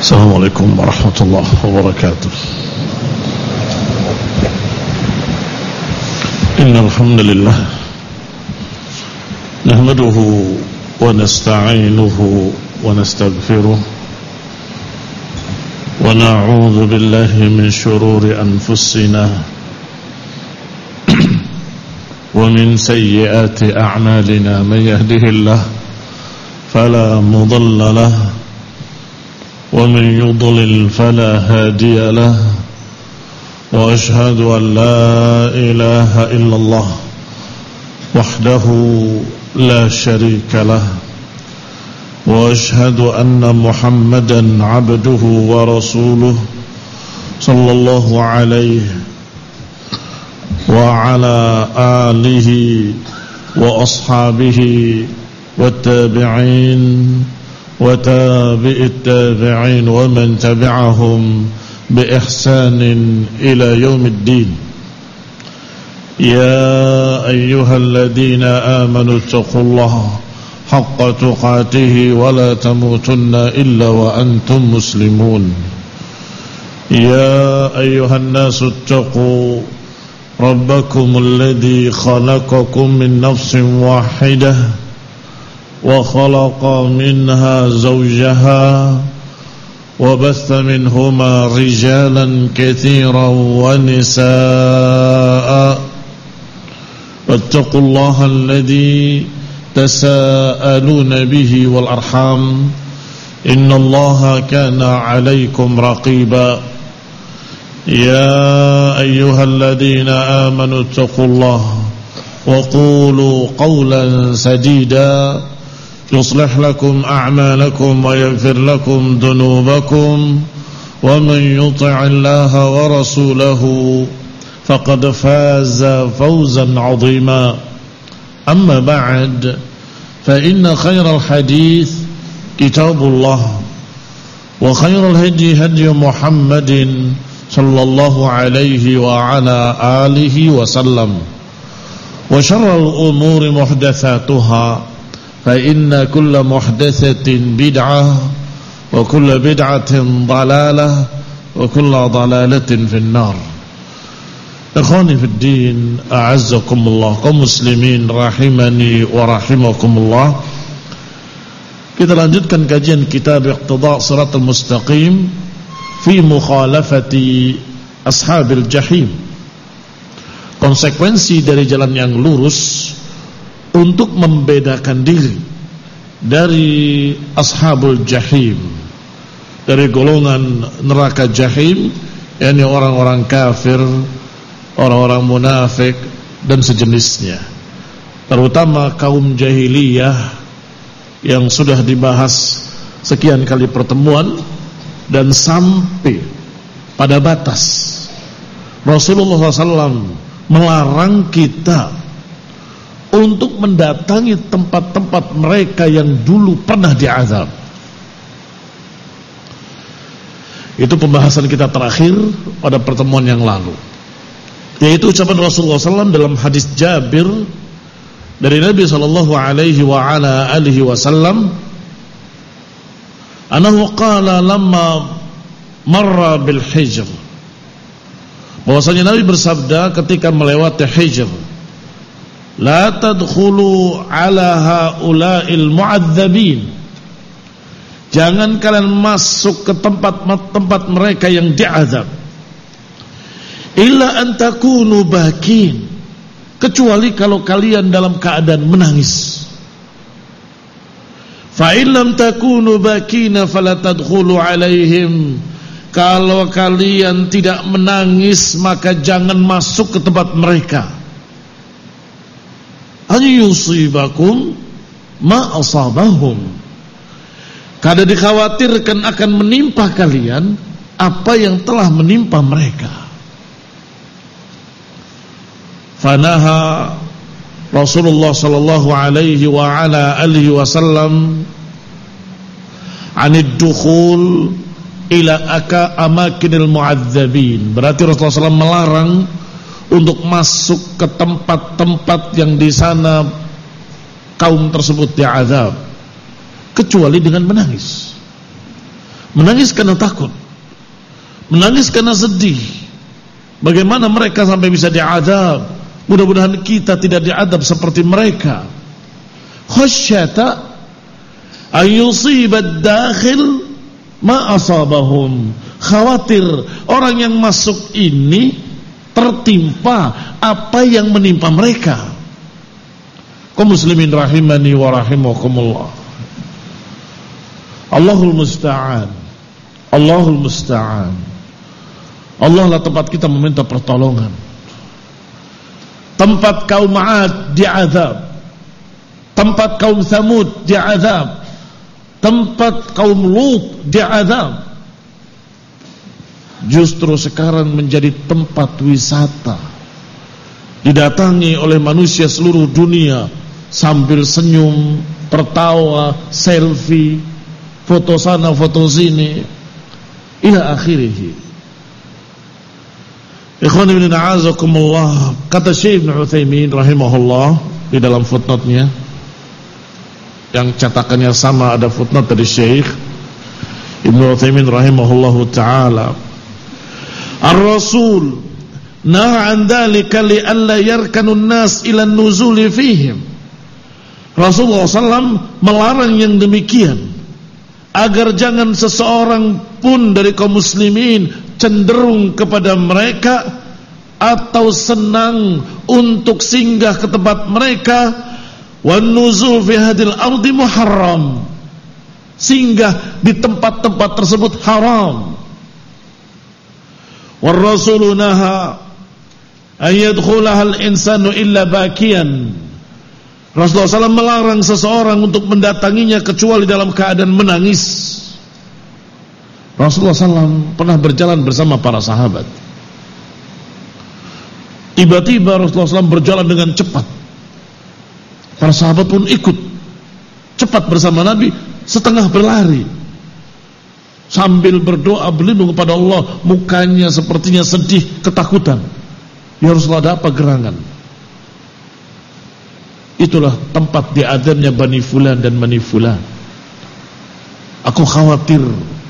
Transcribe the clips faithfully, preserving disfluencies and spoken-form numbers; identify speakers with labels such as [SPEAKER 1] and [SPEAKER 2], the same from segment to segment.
[SPEAKER 1] السلام عليكم ورحمة الله وبركاته. إن الحمد لله نحمده ونستعينه ونستغفره ونعوذ بالله من شرور أنفسنا ومن سيئات أعمالنا. من يهده الله فلا مضل له ومن يضلل فلا هادي له وأشهد أن لا إله إلا الله وحده لا شريك له وأشهد أن محمدا عبده ورسوله صلى الله عليه وعلى آله وأصحابه والتابعين وتابع التابعين ومن تبعهم بإحسان إلى يوم الدين. يا أيها الذين آمنوا اتقوا الله حق تقاته ولا تموتن إلا وأنتم مسلمون. يا أيها الناس اتقوا ربكم الذي خلقكم من نفس واحدة وخلق منها زوجها وبث منهما رجالا كثيرا ونساء واتقوا الله الذي تساءلون به والأرحام إن الله كان عليكم رقيبا. يا أيها الذين آمنوا اتقوا الله وقولوا قولا سديدا يصلح لكم أعمالكم ويغفر لكم ذنوبكم ومن يطع الله ورسوله فقد فاز فوزا عظيما. أما بعد فإن خير الحديث كتاب الله وخير الهدي هدي محمد صلى الله عليه وعلى آله وسلم وشر الأمور محدثاتها فإن كل محدثة بدعة وكل بدعة ضلالة وكل ضلالة في النار. إخواني في الدين أعزكم الله kaum muslimin rahimani wa rahimakumullah. Kita lanjutkan kajian kitab Iqtida' Shiratal Mustaqim fi mukhalafati ashabil jahim. Konsekuensi dari jalan yang lurus untuk membedakan diri dari ashabul jahim, dari golongan neraka jahim, yakni orang-orang kafir, orang-orang munafik dan sejenisnya, terutama kaum jahiliyah yang sudah dibahas sekian kali pertemuan dan sampai pada batas Rasulullah shallallahu alaihi wasallam melarang kita untuk mendatangi tempat-tempat mereka yang dulu pernah diazab. Itu pembahasan kita terakhir pada pertemuan yang lalu, yaitu ucapan Rasulullah shallallahu alaihi wasallam dalam hadis Jabir dari Nabi sallallahu alaihi wa ala alihi wasallam, anahu qala lamma marra bil hijr, bahwasanya Nabi bersabda ketika melewati hijr, la tadkhulu ala haula'il mu'adzabin, jangan kalian masuk ke tempat-tempat mereka yang diazab, illa an takunu bakin, kecuali kalau kalian dalam keadaan menangis. Fa in lam takunu bakina fala tadkhulu alaihim, kalau kalian tidak menangis maka jangan masuk ke tempat mereka. An yusibakum ma asabahum, karena dikhawatirkan akan menimpa kalian apa yang telah menimpa mereka. Fanaha Rasulullah sallallahu alaihi wa ala alihi wasallam anid dukhul ila aka amakinil mu'adzabin, berarti Rasulullah sallallahu alaihi wasallam melarang untuk masuk ke tempat-tempat yang di sana kaum tersebut diazab, kecuali dengan menangis. menangis karena takut, menangis karena sedih. Bagaimana mereka sampai bisa diadab? Mudah-mudahan kita tidak diadab seperti mereka. Khasyata ayyusibad dakhil ma asabahum. Khawatir orang yang masuk ini tertimpa apa yang menimpa mereka. Kaum muslimin rahimani wa rahimakumullah. Allahul musta'an. Allahul musta'an. Allah lah tempat kita meminta pertolongan. Tempat kaum 'Ad diazab, tempat kaum Tsamud diazab, tempat kaum Lut diazab. Justru sekarang menjadi tempat wisata, didatangi oleh manusia seluruh dunia sambil senyum, tertawa, selfie, foto sana, foto sini, ila akhirih. Ikhwan ibn a'azakumullah, kata Syekh Ibn Utsaimin rahimahullah di dalam footnote-nya, yang cetakannya sama, ada footnote dari Syekh Ibn Utsaimin rahimahullahu ta'ala, Ar-Rasul naha an dhalika li'alla yarkanu an-nas ila an-nuzuli fihim. Rasulullah sallallahu alaihi wasallam melarang yang demikian agar jangan seseorang pun dari kaum muslimin cenderung kepada mereka atau senang untuk singgah ke tempat mereka. Wan nuzul fi hadil ardi muharram, singgah di tempat-tempat tersebut haram. War rasulu naha an yadkhulaha al insanu illa bakiyan. Rasulullah sallallahu alaihi wasallam melarang seseorang untuk mendatanginya kecuali dalam keadaan menangis. Rasulullah sallallahu alaihi wasallam pernah berjalan bersama para sahabat. Tiba-tiba Rasulullah sallallahu alaihi wasallam berjalan dengan cepat. Para sahabat pun ikut cepat bersama Nabi, setengah berlari, sambil berdoa berlindung kepada Allah. Mukanya sepertinya sedih, ketakutan. Ya Rasulullah, ada apa gerangan? Itulah tempat diadzabnya Bani Fulan dan Bani Fulan. Aku khawatir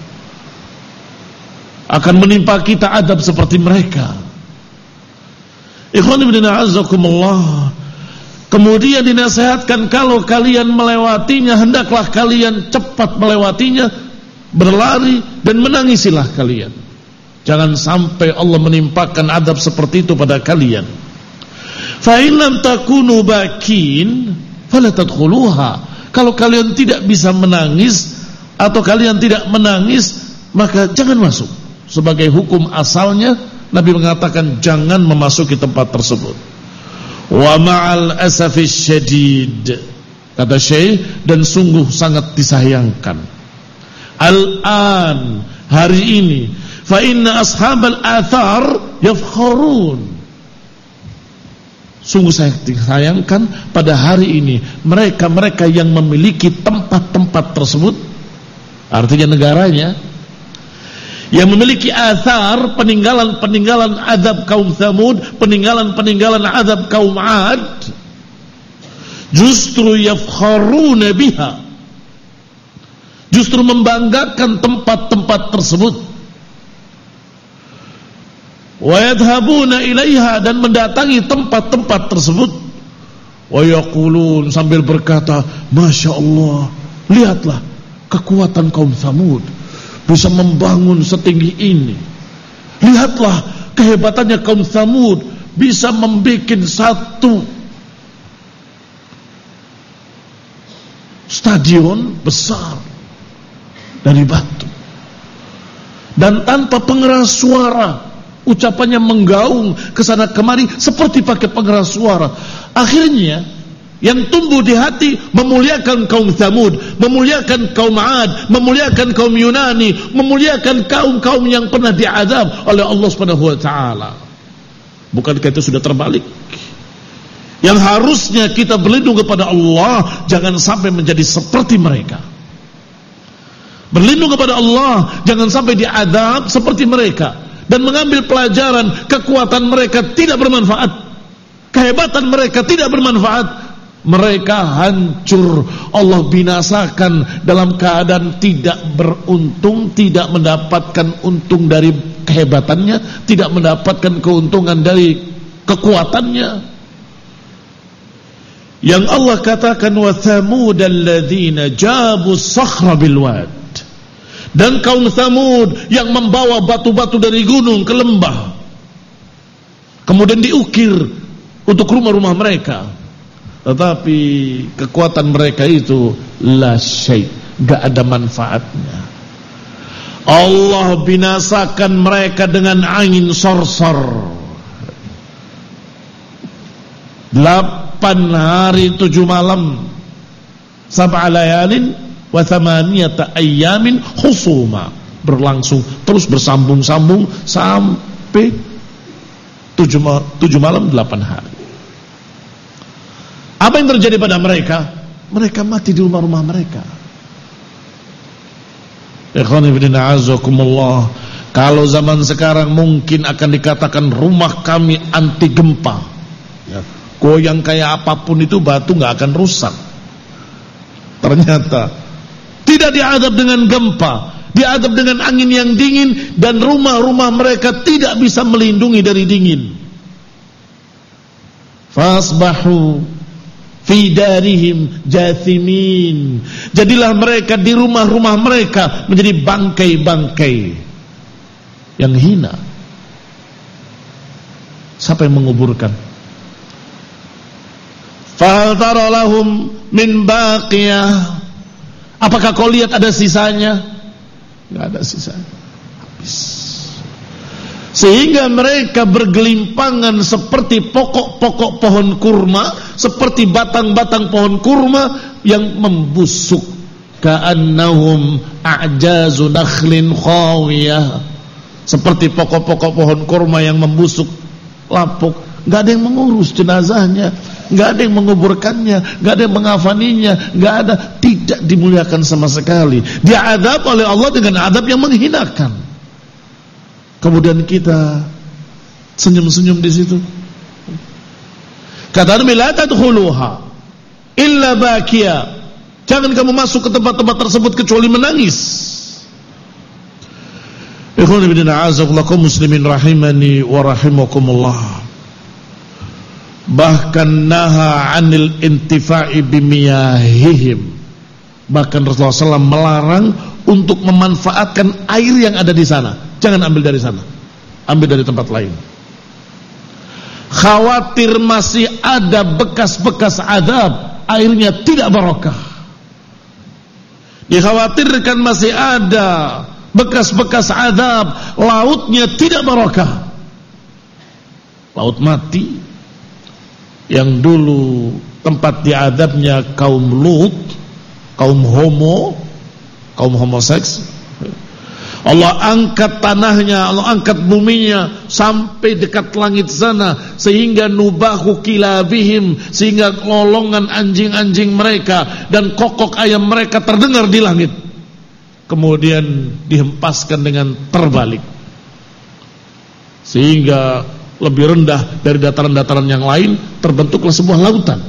[SPEAKER 1] akan menimpa kita adab seperti mereka. Ikhwan ibn a'azakumullah, kemudian dinasihatkan kalau kalian melewatinya, hendaklah kalian cepat melewatinya, berlari dan menangisilah kalian. Jangan sampai Allah menimpakan adab seperti itu pada kalian. Fa in lam takunu bakin fala tadkhuluha. Kalau kalian tidak bisa menangis atau kalian tidak menangis, maka jangan masuk. Sebagai hukum asalnya Nabi mengatakan jangan memasuki tempat tersebut. Wa ma'al asafis syadid, kata Syekh, dan sungguh sangat disayangkan, al-an, hari ini, fa inna ashabal athar yafkharun. Sungguh saya disayangkan pada hari ini mereka-mereka yang memiliki tempat-tempat tersebut, artinya negaranya, yang memiliki athar, peninggalan-peninggalan adab kaum Tsamud, peninggalan-peninggalan adab kaum 'Ad, justru yafkharuna biha, justru membanggakan tempat-tempat tersebut. Wa yadhhabuna ilaiha, dan mendatangi tempat-tempat tersebut. Wa yaqulun, sambil berkata, Masya Allah, lihatlah kekuatan kaum Tsamud, bisa membangun setinggi ini. Lihatlah kehebatannya kaum Tsamud, bisa membuat satu stadion besar dari batu, dan tanpa pengeras suara. Ucapannya menggaung kesana kemari seperti pakai pengeras suara. Akhirnya yang tumbuh di hati memuliakan kaum Tsamud, memuliakan kaum 'Ad, memuliakan kaum Yunani, memuliakan kaum-kaum yang pernah diazab oleh Allah Subhanahu wa taala. Bukankah itu sudah terbalik? Yang harusnya kita berlindung kepada Allah, jangan sampai menjadi seperti mereka. Berlindung kepada Allah, jangan sampai diazab seperti mereka. Dan mengambil pelajaran, kekuatan mereka tidak bermanfaat, kehebatan mereka tidak bermanfaat, mereka hancur, Allah binasakan dalam keadaan tidak beruntung, tidak mendapatkan untung dari kehebatannya, tidak mendapatkan keuntungan dari kekuatannya. Yang Allah katakan wa thamud alladzina jabu sakhra bil wad, dan kaum Thamud yang membawa batu-batu dari gunung ke lembah kemudian diukir untuk rumah-rumah mereka, tetapi kekuatan mereka itu la syai', enggak ada manfaatnya. Allah binasakan mereka dengan angin sorsor. Delapan hari tujuh malam, sab'a layalin wa thamaniyata ayyamin husuma, berlangsung terus bersambung-sambung sampai tujuh, tujuh malam delapan hari. Apa yang terjadi pada mereka? Mereka mati di rumah-rumah mereka. Ikhwani fillah azakumullah, kalau zaman sekarang mungkin akan dikatakan rumah kami anti gempa, ya, goyang kayak apapun itu batu nggak akan rusak. Ternyata tidak diadab dengan gempa, diadab dengan angin yang dingin, dan rumah-rumah mereka tidak bisa melindungi dari dingin. Fasbahu fi darihim jathimin, jadilah mereka di rumah-rumah mereka menjadi bangkai-bangkai yang hina. Siapa yang menguburkan? Fahal tara lahum min baqiyah, apakah kau lihat ada sisanya? Enggak ada sisanya, habis. Sehingga mereka bergelimpangan seperti pokok-pokok pohon kurma, seperti batang-batang pohon kurma yang membusuk. Ka'annahum a'jazu nakhlin khawiyah, seperti pokok-pokok pohon kurma yang membusuk, lapuk. Gak ada yang mengurus jenazahnya, gak ada yang menguburkannya, gak ada yang mengafaninya, gak ada, tidak dimuliakan sama sekali. Dia adab oleh Allah dengan adab yang menghinakan. Kemudian kita senyum-senyum di situ. Kata Nabi, la tadkhuluha illa bakiya, jangan kamu masuk ke tempat-tempat tersebut kecuali menangis. Ikhwan fillah a'azakumullah, kaum muslimin rahimani wa rahimakumullah. Bahkan naha 'anil intifa'i bimiyahihim, bahkan Rasulullah shallallahu alaihi wasallam melarang untuk memanfaatkan air yang ada di sana. Jangan ambil dari sana, ambil dari tempat lain. Khawatir masih ada bekas-bekas adab, airnya tidak barokah. Dikhawatirkan masih ada bekas-bekas adab, lautnya tidak barokah. Laut mati yang dulu tempat diadabnya kaum Lut, kaum homo, kaum homoseks, Allah angkat tanahnya, Allah angkat buminya sampai dekat langit sana, sehingga nubahu kilabihim, sehingga lolongan anjing-anjing mereka dan kokok ayam mereka terdengar di langit. Kemudian dihempaskan dengan terbalik, sehingga lebih rendah dari dataran-dataran yang lain, terbentuklah sebuah lautan.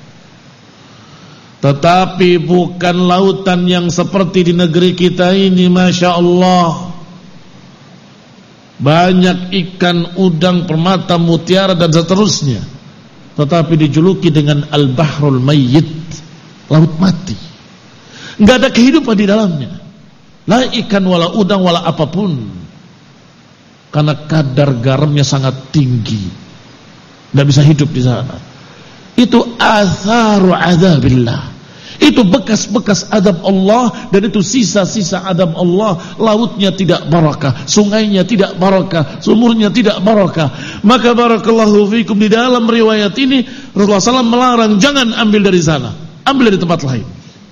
[SPEAKER 1] Tetapi bukan lautan yang seperti di negeri kita ini, Masya Allah. Banyak ikan, udang, permata, mutiara dan seterusnya, tetapi dijuluki dengan Al-Bahrul Mayyit, laut mati. Enggak ada kehidupan di dalamnya, la ikan wala udang wala apapun, karena kadar garamnya sangat tinggi, enggak bisa hidup di sana. Itu atharu adzabillah, itu bekas-bekas adab Allah, dan itu sisa-sisa adab Allah. Lautnya tidak barakah, sungainya tidak barakah, sumurnya tidak barakah. Maka barakallahu fikum, di dalam riwayat ini Rasulullah shallallahu alaihi wasallam melarang, jangan ambil dari sana, ambil dari tempat lain.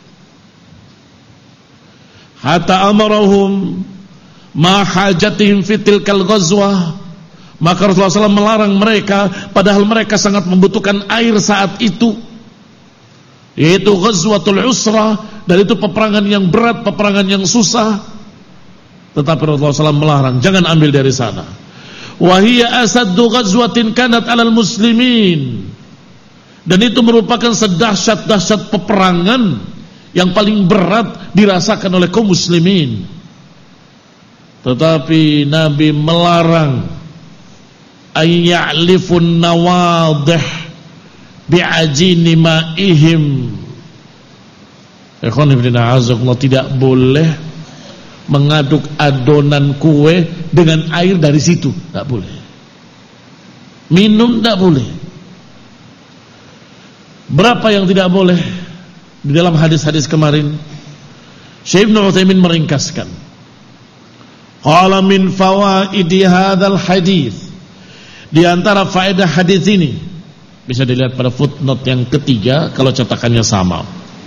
[SPEAKER 1] Hatta amarahum ma hajatihim fi tilkal ghazwah, maka Rasulullah shallallahu alaihi wasallam melarang mereka, padahal mereka sangat membutuhkan air saat itu, yaitu Ghazwatul Usrah, dan itu peperangan yang berat, peperangan yang susah. Tetapi Rasulullah shallallahu alaihi wasallam melarang, jangan ambil dari sana. Wa hiya asaddu ghazwatin kanat alal muslimin, Dan itu merupakan sedahsyat-dahsyat peperangan yang paling berat dirasakan oleh kaum muslimin. Tetapi Nabi melarang ayya'lifun nawadih bi'ajini ma'ihim. Ikhwan ibn a'azakullah, tidak boleh mengaduk adonan kue dengan air dari situ, tidak boleh. Minum tidak boleh. Berapa yang tidak boleh? Di dalam hadis-hadis kemarin Syekh Ibnu Utsaimin meringkaskan. Qala min fawaidi hadzal hadis, di antara faedah hadis ini bisa dilihat pada footnote yang ketiga kalau cetakannya sama.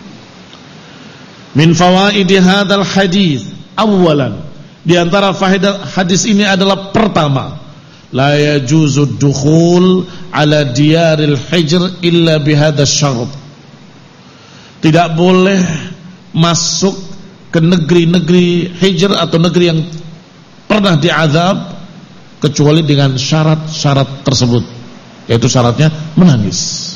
[SPEAKER 1] Min fawaidi hadzal hadis, awalan, di antara faedah hadis ini adalah pertama, la yajuzu dukhul ala diyaril hijr illa bihadza syarat. Tidak boleh masuk ke negeri-negeri hijr atau negeri yang pernah diazab kecuali dengan syarat-syarat tersebut, yaitu syaratnya menangis.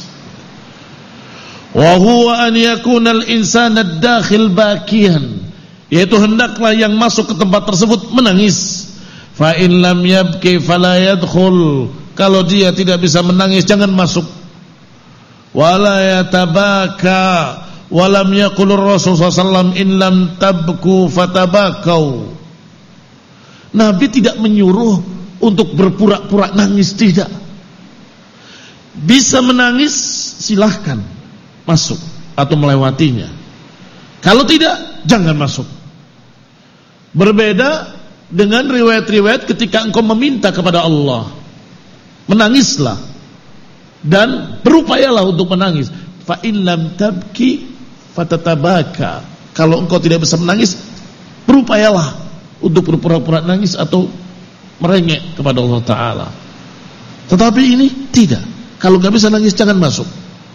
[SPEAKER 1] Wa huwa an yakuna al-insana ad-dakhil bakiyan, yaitu hendaklah yang masuk ke tempat tersebut menangis. Fa in lam yabki fala yadkhul, kalau dia tidak bisa menangis jangan masuk. Wala yatabaka, walam yaqulur Rasul sallallahu alaihi wasallam in lam tabku fatabakau. Nabi tidak menyuruh untuk berpura-pura nangis, tidak. Bisa menangis silahkan masuk atau melewatinya. Kalau tidak, jangan masuk. Berbeda dengan riwayat-riwayat ketika engkau meminta kepada Allah, menangislah dan berupayalah untuk menangis. Fa in lam tabki fatatabaka, kalau engkau tidak bisa menangis, berupayalah untuk berpura-pura nangis atau merengek kepada Allah Ta'ala. Tetapi ini tidak. Kalau gak bisa nangis jangan masuk.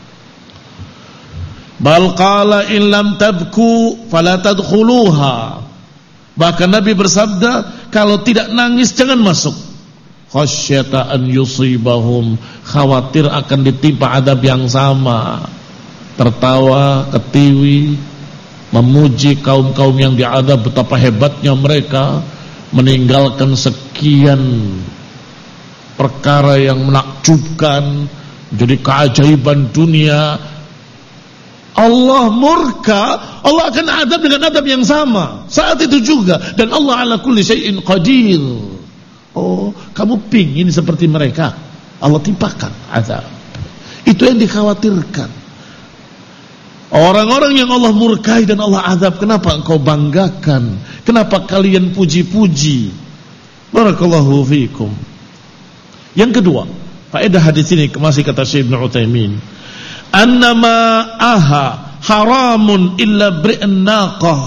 [SPEAKER 1] Bal qala in lam tabku fala tadkhuluha, bahkan Nabi bersabda, kalau tidak nangis jangan masuk. Khasyata an yusibahum, khawatir akan ditimpa adab yang sama. Tertawa, ketiwi, memuji kaum-kaum yang diadab, betapa hebatnya mereka meninggalkan sekian perkara yang menakjubkan, jadi keajaiban dunia. Allah murka, Allah akan adab dengan adab yang sama saat itu juga, dan Allah ala kulli syai'in qadir. Oh, kamu pingin seperti mereka, Allah timpakan azab. Itu yang dikhawatirkan. Orang-orang yang Allah murkai dan Allah azab, kenapa engkau banggakan? Kenapa kalian puji-puji? Barakallahu fiikum. Yang kedua, faedah hadis ini masih kata Syekh Ibnu Utsaimin, annama aha haramun illa bri'an naqah,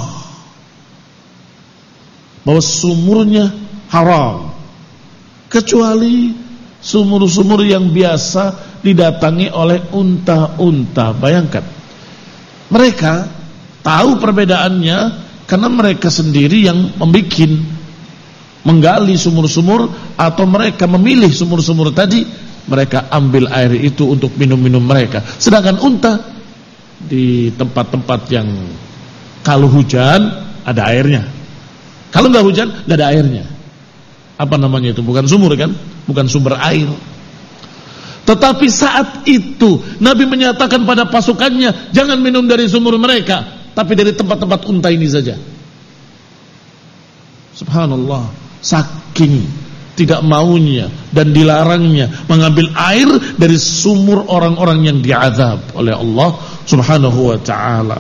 [SPEAKER 1] bahwa sumurnya haram kecuali sumur-sumur yang biasa didatangi oleh unta-unta. Bayangkan, mereka tahu perbedaannya karena mereka sendiri yang membikin, menggali sumur-sumur, atau mereka memilih sumur-sumur tadi, mereka ambil air itu untuk minum-minum mereka. Sedangkan unta di tempat-tempat yang kalau hujan ada airnya, kalau nggak hujan nggak ada airnya. Apa namanya itu? Bukan sumur kan? Bukan sumber air. Tetapi saat itu Nabi menyatakan pada pasukannya, jangan minum dari sumur mereka, tapi dari tempat-tempat unta ini saja. Subhanallah, saking tidak maunya dan dilarangnya mengambil air dari sumur orang-orang yang diazab oleh Allah Subhanahu wa ta'ala.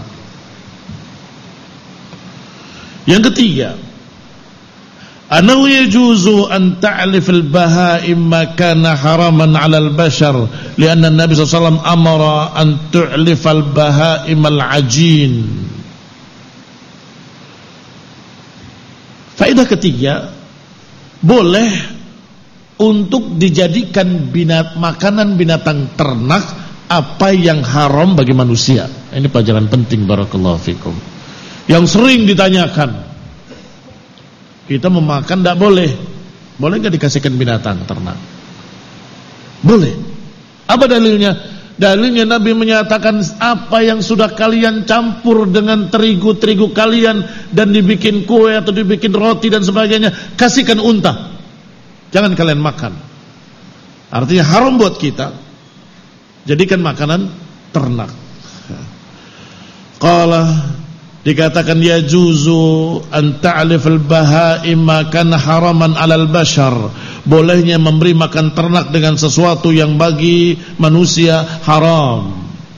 [SPEAKER 1] Yang ketiga, annahu yajuzu an ta'lif al-baha'im ma kana haraman 'ala al-bashar, lianna an-nabi sallallahu alaihi wasallam amara an tu'lif al-baha'im al-'ajin. Faedah ketiga, boleh untuk dijadikan binat, makanan binatang ternak apa yang haram bagi manusia. Ini pelajaran penting, barakallahu fikum, yang sering ditanyakan. Kita memakan tidak boleh. Boleh nggak dikasihkan binatang ternak? Boleh. Apa dalilnya? Dalilnya Nabi menyatakan apa yang sudah kalian campur dengan terigu-terigu kalian dan dibikin kue atau dibikin roti dan sebagainya, kasihkan unta. Jangan kalian makan. Artinya haram buat kita. Jadikan makanan ternak. Qala, dikatakan ya juzu an ta'lif al-bahaim ma kana haraman 'alal bashar. Bolehnya memberi makan ternak dengan sesuatu yang bagi manusia haram.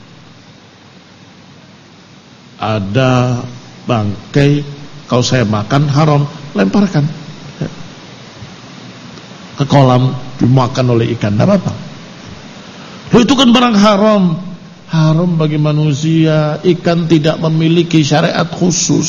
[SPEAKER 1] Ada bangkai, kalau saya makan haram, lemparkan ke kolam, dimakan oleh ikan, tidak apa-apa. Loh, itu kan barang haram. Haram bagi manusia. Ikan tidak memiliki syariat khusus.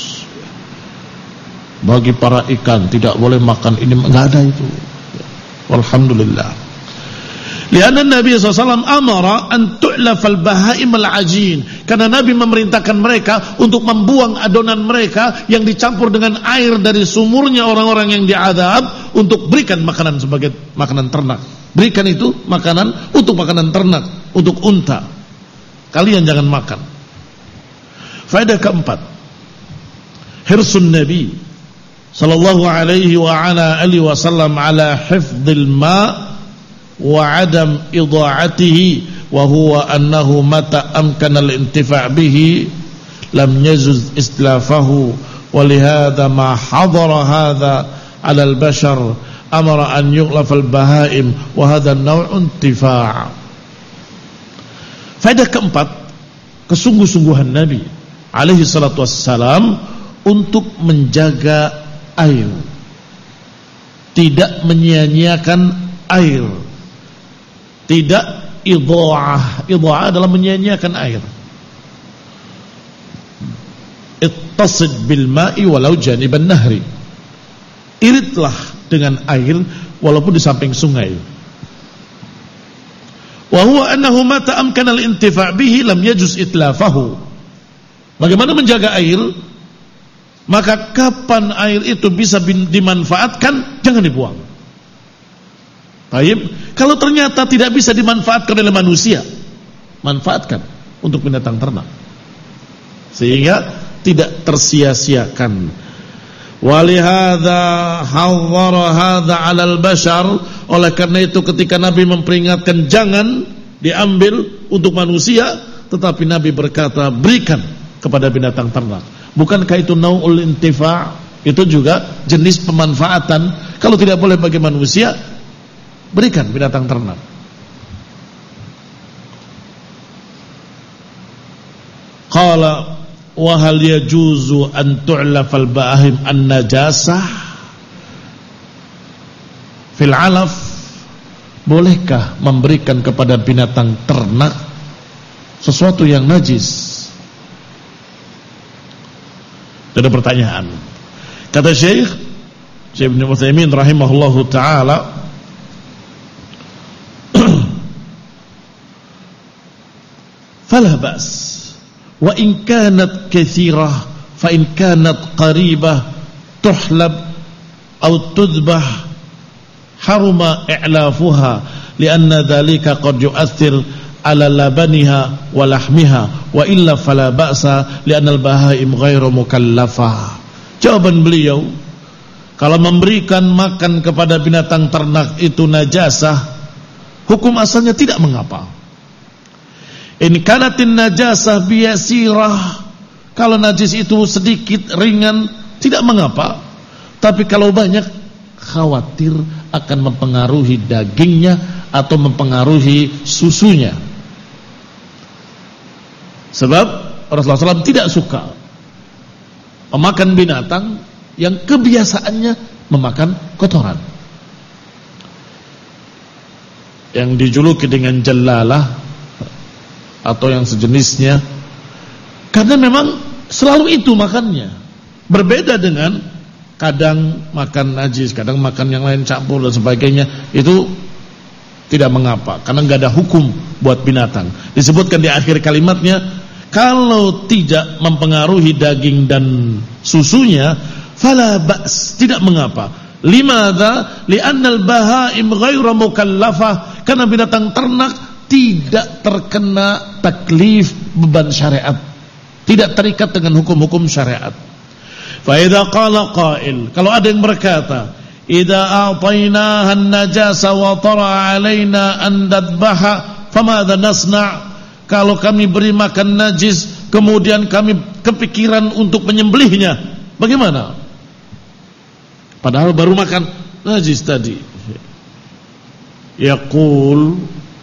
[SPEAKER 1] Bagi para ikan tidak boleh makan ini, enggak ada itu. Alhamdulillah. Lianna Nabi sallallahu alaihi wasallam amara an tu'lafal bahaim al-ajin. Karena Nabi memerintahkan mereka untuk membuang adonan mereka yang dicampur dengan air dari sumurnya orang-orang yang diadab, untuk berikan makanan sebagai makanan ternak. Berikan itu makanan untuk makanan ternak, untuk unta. Kalian jangan makan. Faedah keempat, hirsun Nabi sallallahu alaihi wa ala alihi wasallam ala hifdzil ma wa adam idha'atihi, wa huwa annahu mata amkana al-intifa' bihi lam yajuz islafahu, wa lihadha ma hadara hadha ala al-bashar amara an yughlaf al-bahaim wa hadha naw'un intifa'. Faedah keempat, kesungguh-sungguhan Nabi alaihi salatu wassalam untuk menjaga air, tidak menyia-nyiakan air, tidak idha'ah. Idha'ah adalah menyia-nyiakan air. Ittasid bil ma'i walau janiban nahri. Iritlah dengan air walaupun di samping sungai. Wa huwa annahu mata amkana al-intifa' bihi lam yajuz itlafahu. Bagaimana menjaga air? Maka kapan air itu bisa dimanfaatkan, jangan dibuang. Baik, kalau ternyata tidak bisa dimanfaatkan oleh manusia, manfaatkan untuk binatang ternak, sehingga tidak tersia-siakan. Walihada hadzara hadza 'alal bashar. Oleh karena itu ketika Nabi memperingatkan jangan diambil untuk manusia, tetapi Nabi berkata berikan kepada binatang ternak. Bukankah itu nau'ul intifa'? Itu juga jenis pemanfaatan. Kalau tidak boleh bagi manusia, berikan binatang ternak. Qala wa hal yajuzu an tu'lafal bahim an-najasah fil 'alaf. Bolehkah memberikan kepada binatang ternak sesuatu yang najis? Ada pertanyaan. Kata Syekh Syekh Ibnu Utsaimin rahimahullahu taala, fala ba's wa in kanat katsirah fa in kanat qaribah tuhlab aw tudbah haruma i'lafuha lianna dhalika qad yu'athir ala labaniha wa lahmiha wa illa fala ba'sa lianna al-bahaim ghairu mukallafah. Jawaban beliau, kalau memberikan makan kepada binatang ternak itu najasah, hukum asalnya tidak mengapa. In kanatin najasah biyasirah, kalau najis itu sedikit ringan tidak mengapa. Tapi kalau banyak, khawatir akan mempengaruhi dagingnya atau mempengaruhi susunya. Sebab Rasulullah shallallahu alaihi wasallam tidak suka memakan binatang yang kebiasaannya memakan kotoran, yang dijuluki dengan jalalah atau yang sejenisnya, karena memang selalu itu makannya. Berbeda dengan kadang makan najis, kadang makan yang lain campur dan sebagainya, itu tidak mengapa, karena nggak ada hukum buat binatang. Disebutkan di akhir kalimatnya, kalau tidak mempengaruhi daging dan susunya, fala ba's, tidak mengapa. Limadza? Li'annal bahaim ghairu mukallafah, karena binatang ternak tidak terkena taklif beban syariat, tidak terikat dengan hukum-hukum syariat. Fa idza qala qail, kalau ada yang berkata, idza a'taynaha an-najasa wa tara 'alaina an nadbaha famadha nasna', kalau kami beri makan najis kemudian kami kepikiran untuk menyembelihnya, bagaimana? Padahal baru makan najis tadi. Yaqul,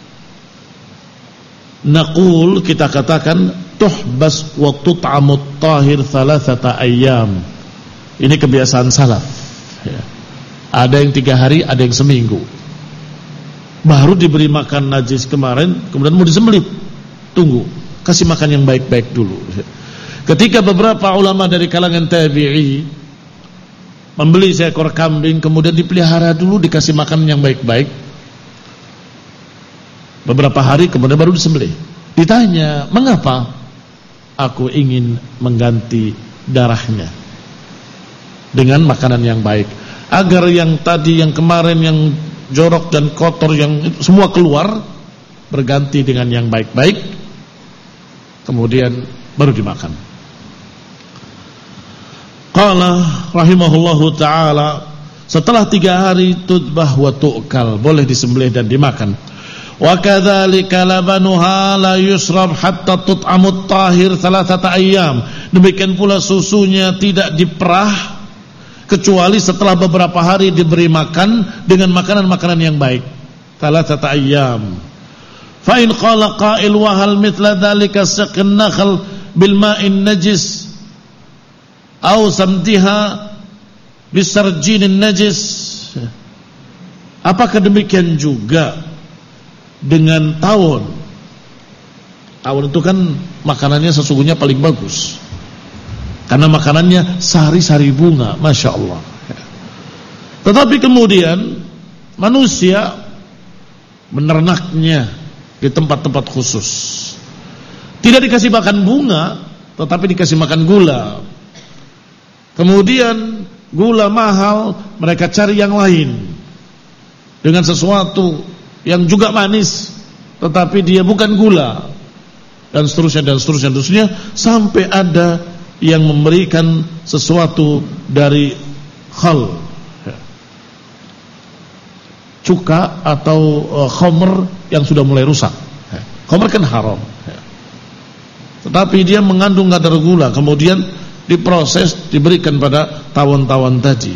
[SPEAKER 1] naqul, kita katakan, tuhbas wa tut'amut tahir thalathata ayyam. Ini kebiasaan salaf ya. Ada yang tiga hari, ada yang seminggu. Baru diberi makan najis kemarin, kemudian mau disembelih, tunggu, kasih makan yang baik-baik dulu. Ketika beberapa ulama dari kalangan tabi'i membeli seekor kambing, kemudian dipelihara dulu, dikasih makan yang baik-baik, beberapa hari kemudian baru disembelih. Ditanya, mengapa? Aku ingin mengganti darahnya dengan makanan yang baik, agar yang tadi, yang kemarin, yang jorok dan kotor, yang semua keluar, berganti dengan yang baik-baik, kemudian baru dimakan. Qala rahimahullahu ta'ala, setelah tiga hari tudbah wa tu'kal, boleh disembelih dan dimakan. Wa kadzalika labanuha la yusrab hatta tut'amut tahir thalathata ayyam. Demikian pula susunya tidak diperah kecuali setelah beberapa hari diberi makan dengan makanan-makanan yang baik. Thalathata ayyam. Fa in qala qa'il wa hal mithla dzalika saqin nakhl bil ma'in najis aw samtiha bisarjinin najis. Apakah demikian juga dengan tawon? Tawon itu kan makanannya sesungguhnya paling bagus, karena makanannya sari-sari bunga, Masya Allah. Tetapi kemudian manusia menernaknya di tempat-tempat khusus, tidak dikasih makan bunga, tetapi dikasih makan gula. Kemudian gula mahal, mereka cari yang lain dengan sesuatu yang juga manis, tetapi dia bukan gula, dan seterusnya dan seterusnya, dan seterusnya, sampai ada yang memberikan sesuatu dari khal, cuka atau uh, khamr yang sudah mulai rusak. Khamr kan haram, tetapi dia mengandung kadar gula, kemudian diproses, diberikan pada tawon-tawon tadi.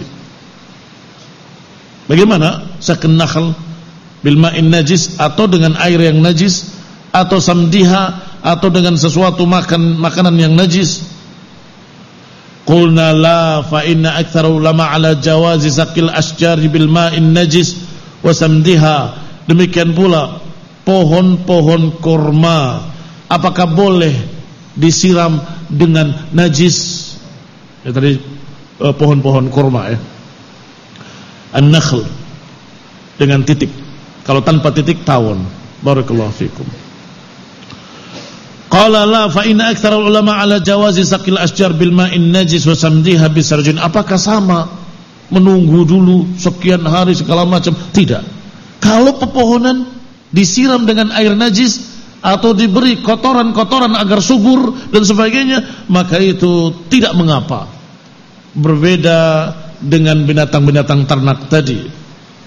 [SPEAKER 1] Bagaimana? Sakin nakhl bil ma'in najis, atau dengan air yang najis, atau samdiha, atau dengan sesuatu makan makanan yang najis. Qulna la fa inna aktsara ulama ala jawazi saqil asjari bil ma'in najis wa samdiha. Demikian pula pohon-pohon kurma, apakah boleh disiram dengan najis? Ya, tadi eh, pohon-pohon kurma ya. An-nakhl dengan titik. Kalau tanpa titik tawon. Barakallahu fikum. Qala la fa inna aktsara ulama ala jawazi saqil asjar bil ma'in najis wa samdiha bisarjin. Apakah sama menunggu dulu sekian hari segala macam? Tidak. Kalau pepohonan disiram dengan air najis atau diberi kotoran-kotoran agar subur dan sebagainya, maka itu tidak mengapa. Berbeda dengan binatang-binatang ternak tadi.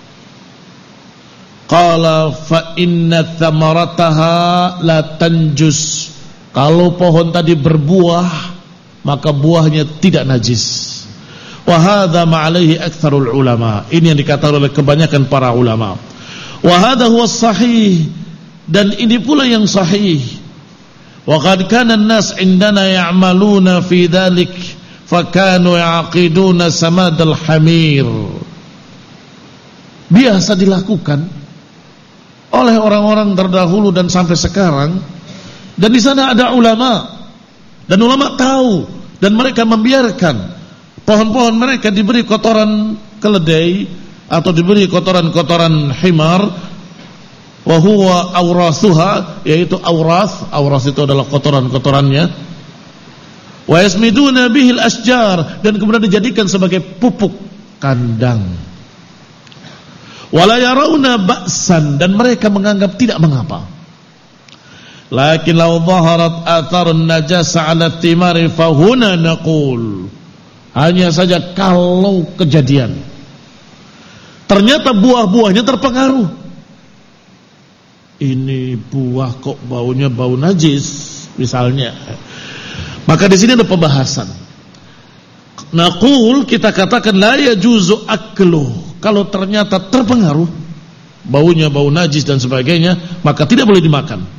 [SPEAKER 1] Qala fa inna thamarataha la tanjus. Kalau pohon tadi berbuah, maka buahnya tidak najis. Wa hadza ma alaihi aktsarul ulama. Ini yang dikatakan oleh kebanyakan para ulama. Wa hadza huwa sahih, dan ini pula yang sahih. Wa qad kana an-nas indana ya'maluna fi dzalik fa kanu ya'qiduna samadal hamir. Biasa dilakukan oleh orang-orang terdahulu dan sampai sekarang, dan di sana ada ulama, dan ulama tahu, dan mereka membiarkan pohon-pohon mereka diberi kotoran keledai atau diberi kotoran-kotoran himar, wa huwa awrathuha, yaitu awrath, awrath itu adalah kotoran-kotorannya, wa yasmiduna bihil asjar, dan kemudian dijadikan sebagai pupuk kandang. Wala yarawna ba'san, dan mereka menganggap tidak mengapa. Lakin law dhaharat atharun najasa 'ala thimari fahuna naqul. Hanya saja kalau kejadian ternyata buah-buahnya terpengaruh. Ini buah kok baunya bau najis misalnya. Maka di sini ada pembahasan. Naqul, kita katakan la yajuzu akluh. Kalau ternyata terpengaruh baunya bau najis dan sebagainya, maka tidak boleh dimakan.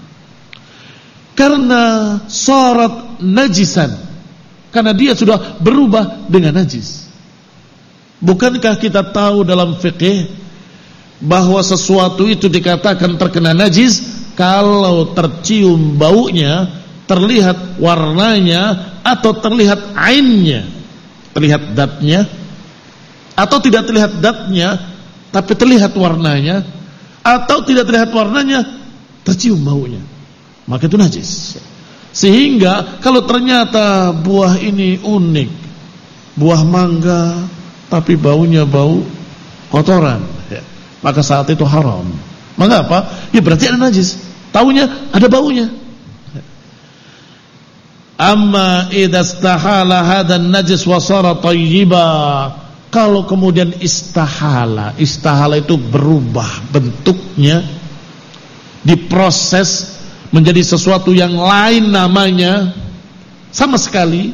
[SPEAKER 1] Karena syarat najisan, karena dia sudah berubah dengan najis. Bukankah kita tahu dalam fikih bahwa sesuatu itu dikatakan terkena najis kalau tercium baunya, terlihat warnanya, atau terlihat ainnya, terlihat datnya, atau tidak terlihat datnya tapi terlihat warnanya, atau tidak terlihat warnanya tercium baunya, maka itu najis. Sehingga kalau ternyata buah ini unik, buah mangga tapi baunya bau kotoran, ya, maka saat itu haram. Mengapa? Ya berarti ada najis. Taunya ada baunya. Amma idza istahala hadan najis wa sara thayyiba. Kalau kemudian istahala, istahala itu berubah bentuknya, diproses menjadi sesuatu yang lain namanya sama sekali,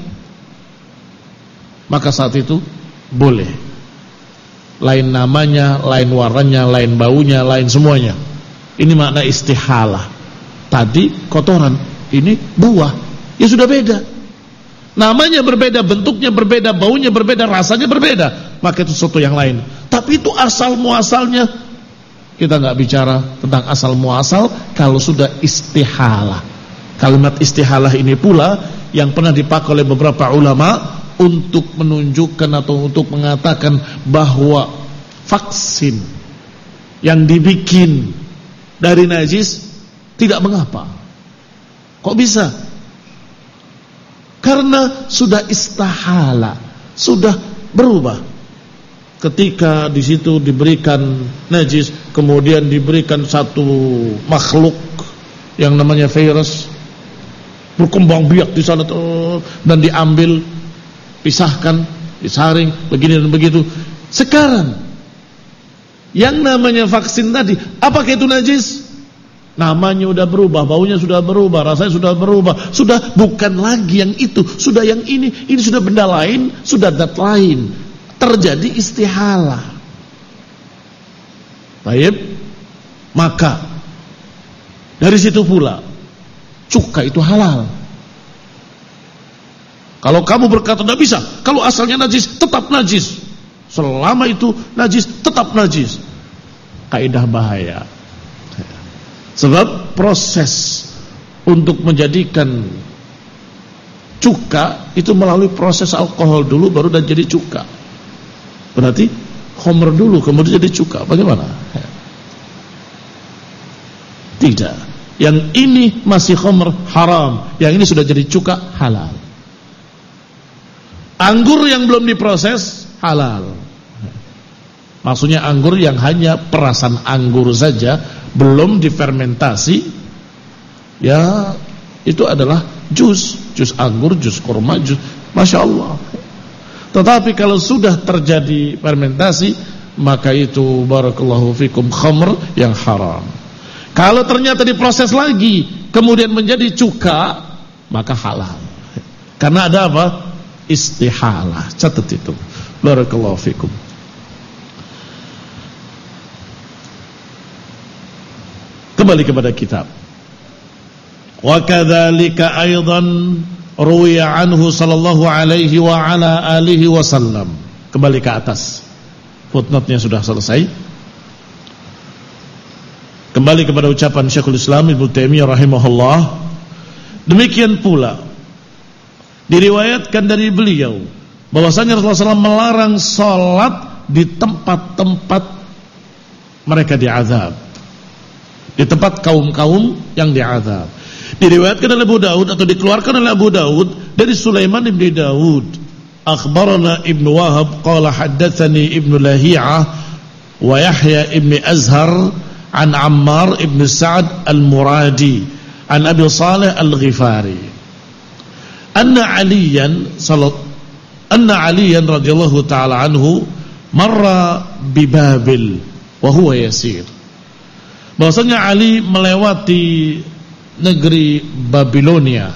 [SPEAKER 1] maka saat itu boleh. Lain namanya, lain warnanya, lain baunya, lain semuanya. Ini makna istihalah. Tadi kotoran, ini buah. Ya sudah beda. Namanya berbeda, bentuknya berbeda, baunya berbeda, rasanya berbeda. Maka itu sesuatu yang lain. Tapi itu asal muasalnya, kita nggak bicara tentang asal muasal kalau sudah istihalah. Kalimat istihalah ini pula yang pernah dipakai oleh beberapa ulama untuk menunjukkan atau untuk mengatakan bahwa vaksin yang dibikin dari najis tidak mengapa. Kok bisa? Karena sudah istahala, sudah berubah. Ketika di situ diberikan najis, kemudian diberikan satu makhluk yang namanya virus, berkembang biak di sana tuh, dan diambil, pisahkan, disaring, begini dan begitu. Sekarang yang namanya vaksin tadi, apakah itu najis? Namanya sudah berubah, baunya sudah berubah, rasanya sudah berubah, sudah bukan lagi yang itu, sudah yang ini, ini sudah benda lain, sudah zat lain. Terjadi istihalah. Baik, maka dari situ pula cuka itu halal. Kalau kamu berkata tidak bisa, kalau asalnya najis tetap najis, selama itu najis tetap najis, kaidah bahaya. Sebab proses untuk menjadikan cuka itu melalui proses alkohol dulu baru dan jadi cuka. Berarti khamr dulu kemudian jadi cuka. Bagaimana? Tidak. Yang ini masih khamr haram, yang ini sudah jadi cuka halal. Anggur yang belum diproses halal. Maksudnya anggur yang hanya perasan anggur saja, belum difermentasi, ya itu adalah jus, jus anggur, jus kurma, jus, masya Allah. Tetapi kalau sudah terjadi fermentasi, maka itu barakallahu fikum khamr yang haram. Kalau ternyata diproses lagi, kemudian menjadi cuka, maka halal. Karena ada apa? Istihalah. Catat itu. Barakallahu fikum. Kembali kepada kitab. Wa kadzalika aidan ruwiya anhu sallallahu alaihi wa ala alihi wasallam. Kembali ke atas. Footnote-nya sudah selesai. Kembali kepada ucapan Syekhul Islam Ibnu Taimiyah rahimahullah. Demikian pula diriwayatkan dari beliau bahwasanya Rasulullah shallallahu alaihi wasallam melarang salat di tempat-tempat mereka diazab, di tempat kaum-kaum yang diazab. Diriwayatkan oleh Abu Daud atau dikeluarkan oleh Abu Daud dari Sulaiman bin Daud. Akhbarana Ibnu Wahab qala haddatsani Ibnu Lahiyah wa Yahya ibn Azhar an Ammar ibn Sa'ad al-Muradi an Abi Salih Al-Ghifari anna Aliyan salat anna Aliyan radhiyallahu ta'ala anhu marra bi Babil wa huwa yasir. Bahwasanya Ali melewati negeri Babilonia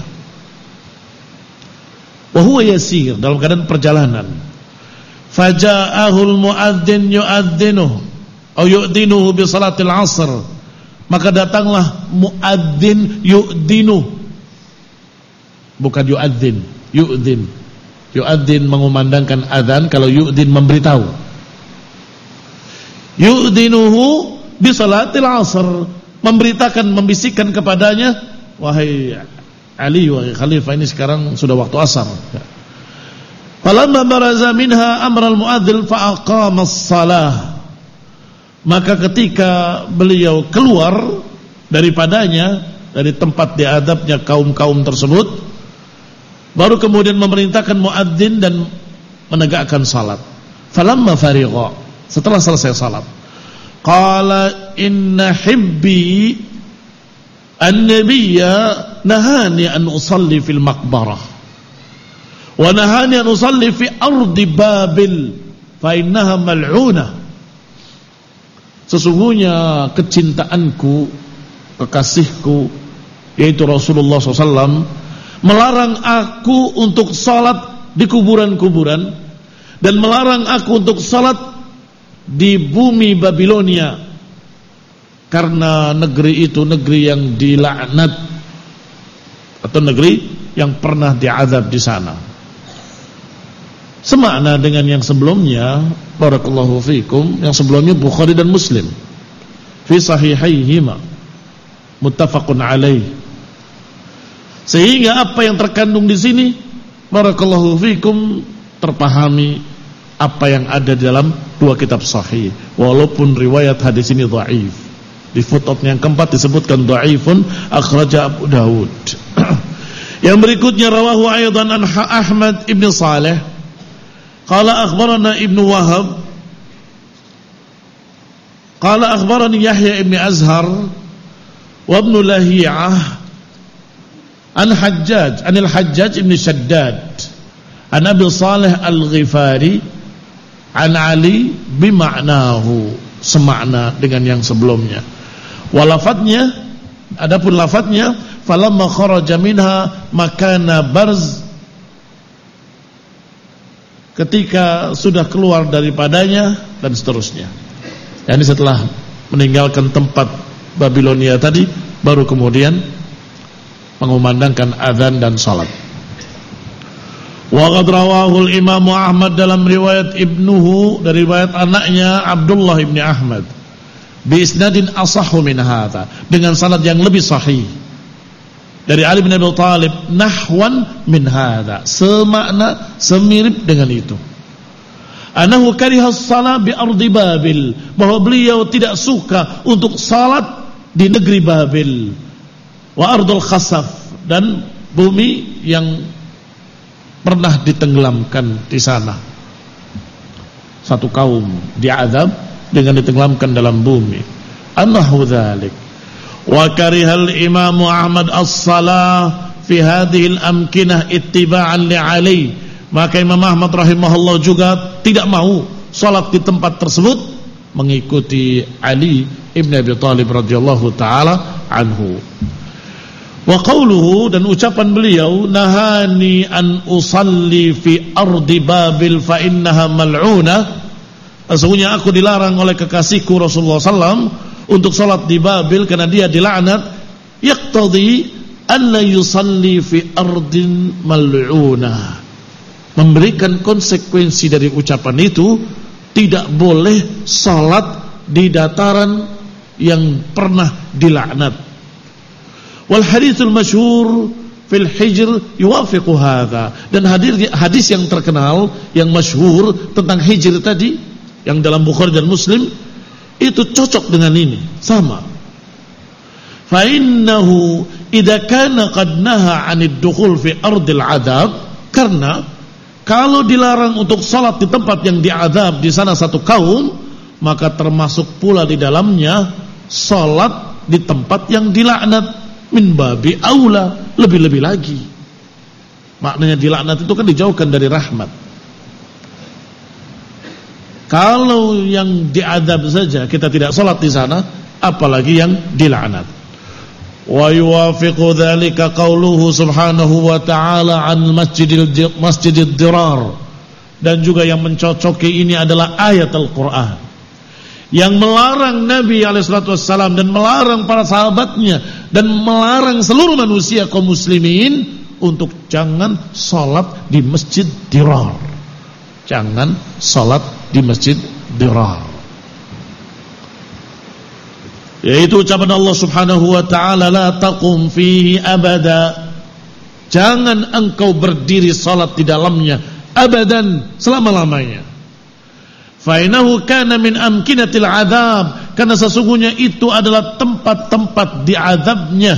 [SPEAKER 1] wa huwa yasir, dalam keadaan perjalanan. Faja'ahul muadzin yu'adzinuhu atau yu'dinuhu bi salatil asr, maka datanglah muadzin yu'dinuh, bukan yu'adzin, yu'din. Yu'adzin mengumandangkan adzan, kalau yu'din memberitahu. Yu'dinuhu bi salatil asr, memberitakan, membisikkan kepadanya, wahai Ali, wahai khalifah, ini sekarang sudah waktu asar. Falamma baraza minha amral muadzil fa aqama as-salah, maka ketika beliau keluar daripadanya, dari tempat diadabnya kaum-kaum tersebut, baru kemudian memerintahkan muadzin dan menegakkan salat. Falamma farigha, setelah selesai salat, qala inna hibbi an-nabiyya nahani an usalli fil maqbarah wa nahani an usalli fi ardi Babil fa innaha mal'unah. Sesungguhnya kecintaanku, kekasihku, yaitu Rasulullah shallallahu alaihi wasallam, melarang aku untuk salat di kuburan-kuburan dan melarang aku untuk salat di bumi Babilonia, karena negeri itu negeri yang dilaknat atau negeri yang pernah diazab di sana. Semakna dengan yang sebelumnya, barakallahu fikum, yang sebelumnya Bukhari dan Muslim fi sahihaihima muttafaqun alaih. Sehingga apa yang terkandung di sini, barakallahu fikum, terpahami apa yang ada di dalam dua kitab sahih, walaupun riwayat hadis ini dhaif. Di footnote yang keempat disebutkan dhaifun akhraja Abu Dawud. Yang berikutnya, rawahu aidan an Ahmad ibn Saleh qala akhbarana Ibnu Wahab qala akhbarani Yahya ibn Azhar wa Ibn Lahiyah an Hajjaj anil Hajjaj ibn Shaddad an Abi Salih Al-Ghifari an Ali bima'nahu, semakna dengan yang sebelumnya. Walafatnya, adapun lafadznya, falamma kharaja minha makana barz, ketika sudah keluar daripadanya, dan seterusnya. Yani setelah meninggalkan tempat Babilonia tadi, baru kemudian mengumandangkan adzan dan salat. Wa qad rawahu al-Imam Ahmad dalam riwayat ibnuhu, dari riwayat anaknya Abdullah ibn Ahmad, bi isnadin asahhu min hadza, dengan sanad yang lebih sahih dari Ali bin Abi Thalib, nahwan min hadza, semakna, semirip dengan itu. Anahu kariha as-salat bi ardi Babil, bahwa beliau tidak suka untuk salat di negeri Babil, wa ardul khasaf, dan bumi yang pernah ditenggelamkan di sana. Satu kaum diazab dengan ditenggelamkan dalam bumi. Anahu dzalik. Wa karihal Imam Ahmad as-salah fi hadhihi al-amkinah ittiba'an li Ali, maka Imam Ahmad rahimahullah juga tidak mau salat di tempat tersebut mengikuti Ali ibn Abi Thalib radhiyallahu taala anhu. Wa qawluhu, dan ucapan beliau, nahani an usalli fi ardi Babil fa innaha mal'unah, sesungguhnya aku dilarang oleh kekasihku Rasulullah sallallahu alaihi wasallam untuk salat di Babil karena dia dilaknat. Yaqtadi an la yusalli fi ardin mal'unah, memberikan konsekuensi dari ucapan itu, tidak boleh salat di dataran yang pernah dilaknat. Wal haditsul masyhur fil hijr yuwafiqu hadza, dan hadis hadis yang terkenal yang masyhur tentang hijr tadi yang dalam Bukhari dan Muslim itu cocok dengan ini, sama. Fa innahu idza kana qad naha 'anid dukhul fi ardil adab, karena kalau dilarang untuk salat di tempat yang diazab di sana satu kaum, maka termasuk pula di dalamnya salat di tempat yang dilaknat. min babi aula, lebih-lebih lagi. Maknanya dilaknat itu kan dijauhkan dari rahmat. Kalau yang diadab saja kita tidak salat di sana, apalagi yang dilaknat. Wa yuwafiqu dzalika qauluhu subhanahu wa ta'ala an masjidil masjidid dirar. Dan juga yang mencocoki ini adalah ayat Al-Qur'an yang melarang Nabi alaihi salatu wassalam dan melarang para sahabatnya dan melarang seluruh manusia kaum muslimin untuk jangan salat di masjid dirar. Jangan salat di masjid dirar. Yaitu ucapan Allah Subhanahu wa taala, la taqum fihi abada. Jangan engkau berdiri salat di dalamnya abadan, selama-lamanya. Fa innahu kana min amkinatil adzab, karena sesungguhnya itu adalah tempat-tempat diazabnya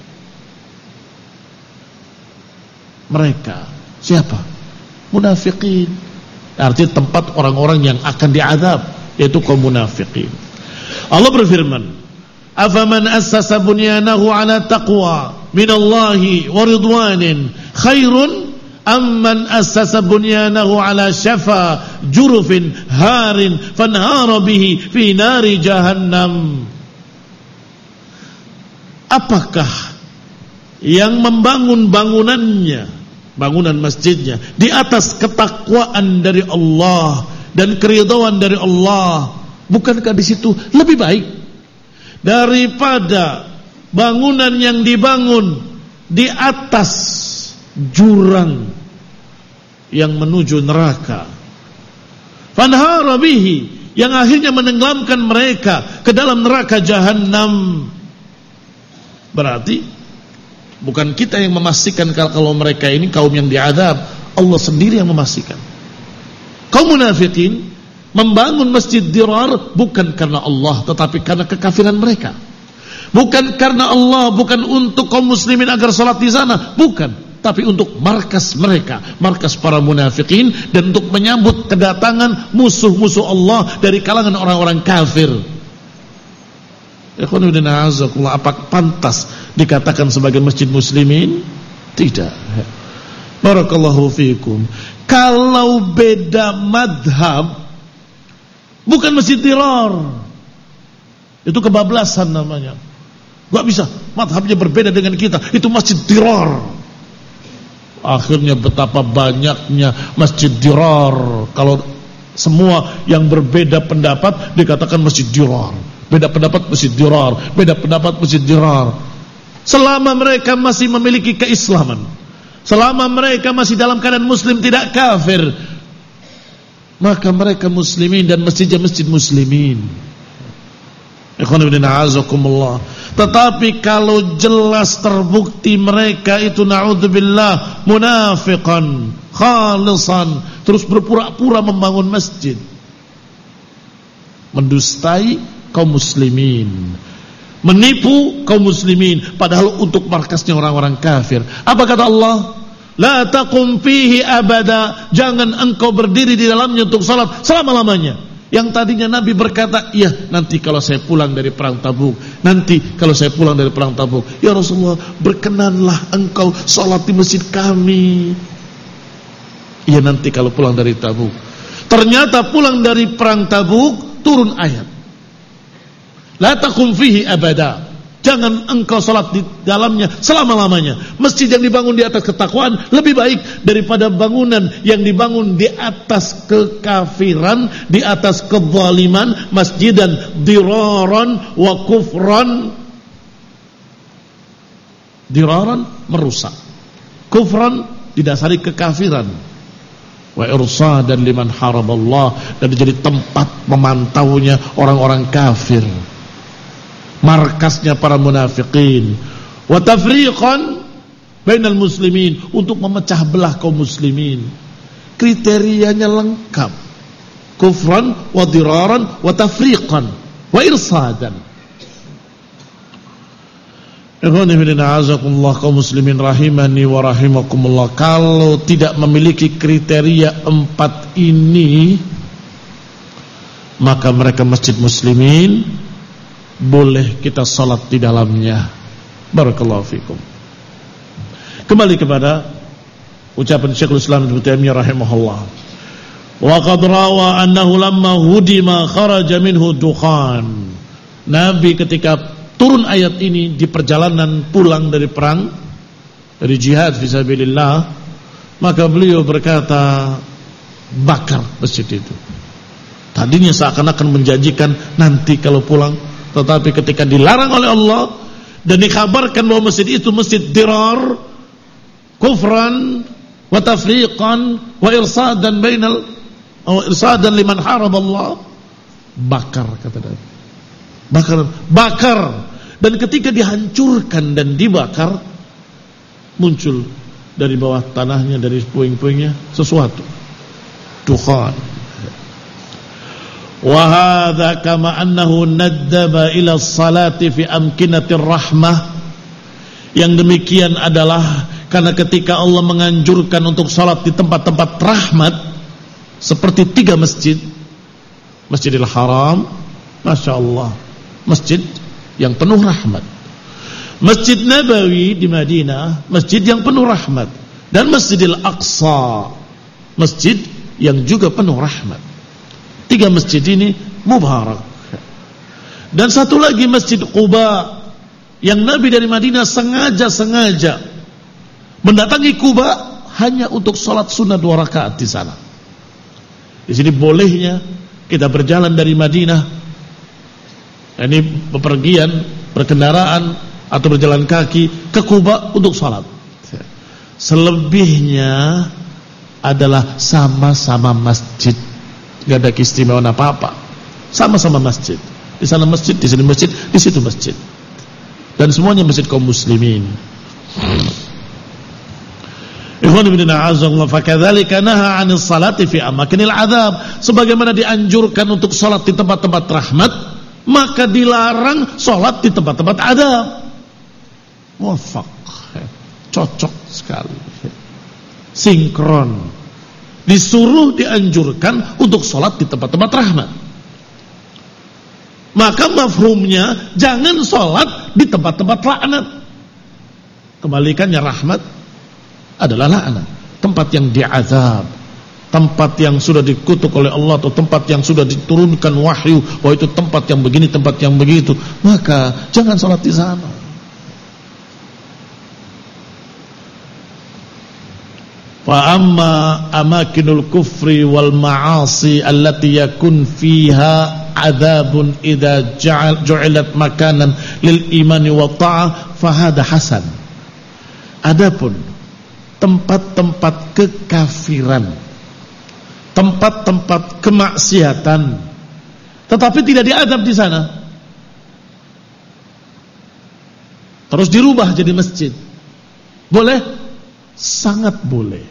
[SPEAKER 1] mereka. Siapa? Munafiqin. Artinya tempat orang-orang yang akan diazab, yaitu kaum munafiqin. Allah berfirman, afaman assasa bunyanahu ala taqwa minallahi wa ridwanin khairun amman assasa bunyanahu ala syafa jurufin harin fanhara bihi fi nari jahannam. Apakah yang membangun bangunannya, bangunan masjidnya, di atas ketakwaan dari Allah dan keridhaan dari Allah, bukankah di situ lebih baik daripada bangunan yang dibangun di atas jurang yang menuju neraka, fanhara bihi, yang akhirnya menenggelamkan mereka ke dalam neraka jahanam? Berarti bukan kita yang memastikan kalau mereka ini kaum yang diazab, Allah sendiri yang memastikan. Kaum munafikin membangun masjid dirar bukan karena Allah, tetapi karena kekafiran mereka. Bukan karena Allah, bukan untuk kaum muslimin agar salat di sana, bukan, tapi untuk markas mereka, markas para munafikin, dan untuk menyambut kedatangan musuh-musuh Allah dari kalangan orang-orang kafir. Apa pantas dikatakan sebagai masjid muslimin? Tidak. Barakallahu fiikum. Kalau beda madhab, bukan masjid dirar, itu kebablasan namanya. Gak bisa, madhabnya berbeda dengan kita, itu masjid dirar. Akhirnya betapa banyaknya masjid dirar. Kalau semua yang berbeda pendapat dikatakan masjid dirar, beda pendapat masjid dirar, beda pendapat masjid dirar. Selama mereka masih memiliki keislaman, selama mereka masih dalam keadaan muslim, tidak kafir, maka mereka muslimin dan masjidnya masjid muslimin. Tetapi kalau jelas terbukti mereka itu na'udzubillah munafiqan khalisan, terus berpura-pura membangun masjid, mendustai kaum muslimin, menipu kaum muslimin, padahal untuk markasnya orang-orang kafir. Apa kata Allah? La taqum fihi abada, jangan engkau berdiri di dalamnya untuk salat selama-lamanya. Yang tadinya Nabi berkata, iya nanti kalau saya pulang dari perang Tabuk, nanti kalau saya pulang dari perang Tabuk, ya Rasulullah berkenanlah engkau salat di masjid kami. Iya nanti kalau pulang dari Tabuk. Ternyata pulang dari perang Tabuk, turun ayat, la taqum fihi abada, jangan engkau salat di dalamnya selama-lamanya. Masjid yang dibangun di atas ketakwaan lebih baik daripada bangunan yang dibangun di atas kekafiran, di atas kezaliman. Masjidan diraran wa kufran. Diraran merusak, kufran didasari kekafiran, wa irsadan liman haraballah, dan jadi tempat memantaunya orang-orang kafir, markasnya para munafiqin, wa tafriqan bainal muslimin, untuk memecah belah kaum muslimin. Kriterianya lengkap, kufran wa diraran wa tafriqan wa irsadan. Ikhwani fillah, azakumullah, kaum muslimin rahimani wa rahimakumullah. Kalau tidak memiliki kriteria empat ini, maka mereka masjid muslimin boleh kita salat di dalamnya, Barakallahu fikum. Kembali kepada ucapan Syekhul Islam Ibnu Taimiyah rahimahullah. Wa qad rawa annahu lamma hudima kharaja minhu dukhan. Nabi ketika turun ayat ini di perjalanan pulang dari perang, dari jihad fisabilillah, maka beliau berkata, bakar masjid itu. Tadinya seakan-akan menjanjikan nanti kalau pulang, tetapi ketika dilarang oleh Allah dan dikabarkan bahwa masjid itu masjid dirar, kufran wa tafriqan wa irsadan bainal wa irsadan liman harab Allah, bakar kata Nabi. Bakar, bakar. Dan ketika dihancurkan dan dibakar, muncul dari bawah tanahnya, dari puing-puingnya sesuatu, dukhan. Wa hadza kama annahu naddaba ila salati fi amkinatir rahmah. Yang demikian adalah karena ketika Allah menganjurkan untuk salat di tempat-tempat rahmat, seperti tiga masjid, Masjidil Haram, Masya Allah, masjid yang penuh rahmat, Masjid Nabawi di Madinah, masjid yang penuh rahmat, dan Masjidil Aqsa, masjid yang juga penuh rahmat. Tiga masjid ini mubarak. Dan satu lagi Masjid Quba, yang Nabi dari Madinah sengaja-sengaja mendatangi Quba hanya untuk sholat sunnah dua rakaat di sana. Di sini bolehnya kita berjalan dari Madinah, ini bepergian, berkendaraan atau berjalan kaki ke Quba untuk sholat. Selebihnya adalah sama-sama masjid, gak ada keistimewaan apa-apa. Sama-sama masjid. Di sana masjid, di sini masjid, di situ masjid. Dan semuanya masjid kaum muslimin. Ikhwan ibn a'azzallahu fakadzalika naha 'anil salati fi amakinil 'adzab. Sebagaimana dianjurkan untuk salat di tempat-tempat rahmat, maka dilarang salat di tempat-tempat adzab. Muwafaq. Cocok sekali. Sinkron. Disuruh, dianjurkan untuk salat di tempat-tempat rahmat. Maka mafhumnya jangan salat di tempat-tempat laknat. Kebalikannya rahmat adalah laknat, tempat yang diazab, tempat yang sudah dikutuk oleh Allah, atau tempat yang sudah diturunkan wahyu bahwa itu tempat yang begini, tempat yang begitu, maka jangan salat di sana. Fa amma amakinul kufri wal ma'asi allati yakun fiha adzabun idza ju'ilat makanan lil imani wa ta'ah fa hada hasan. Adapun tempat-tempat kekafiran, tempat-tempat kemaksiatan, tetapi tidak diadab di sana, terus dirubah jadi masjid, boleh? Sangat boleh.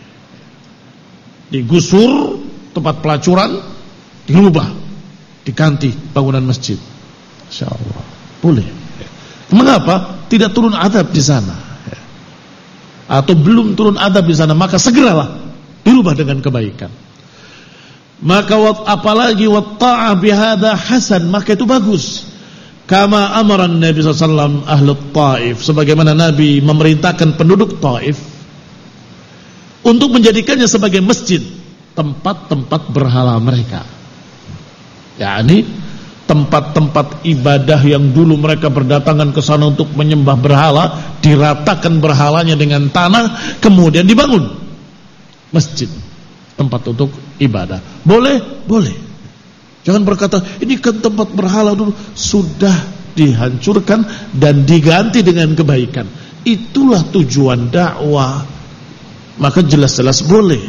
[SPEAKER 1] Digusur tempat pelacuran, dirubah, diganti bangunan masjid, Insya Allah boleh. Mengapa tidak turun adab di sana? Atau belum turun adab di sana, maka segeralah dirubah dengan kebaikan. Maka apalagi wat ta'ah bihadza hasan, maka itu bagus. Kama amaran Nabi sallallahu alaihi wasallam ahlut Taif, sebagaimana Nabi memerintahkan penduduk Taif untuk menjadikannya sebagai masjid, tempat-tempat berhala mereka. yakni tempat-tempat ibadah yang dulu mereka berdatangan ke sana untuk menyembah berhala, diratakan berhalanya dengan tanah, kemudian dibangun masjid, tempat untuk ibadah. Boleh? Boleh. Jangan berkata, ini kan tempat berhala dulu, sudah dihancurkan dan diganti dengan kebaikan. Itulah tujuan dakwah. Maka jelas-jelas boleh.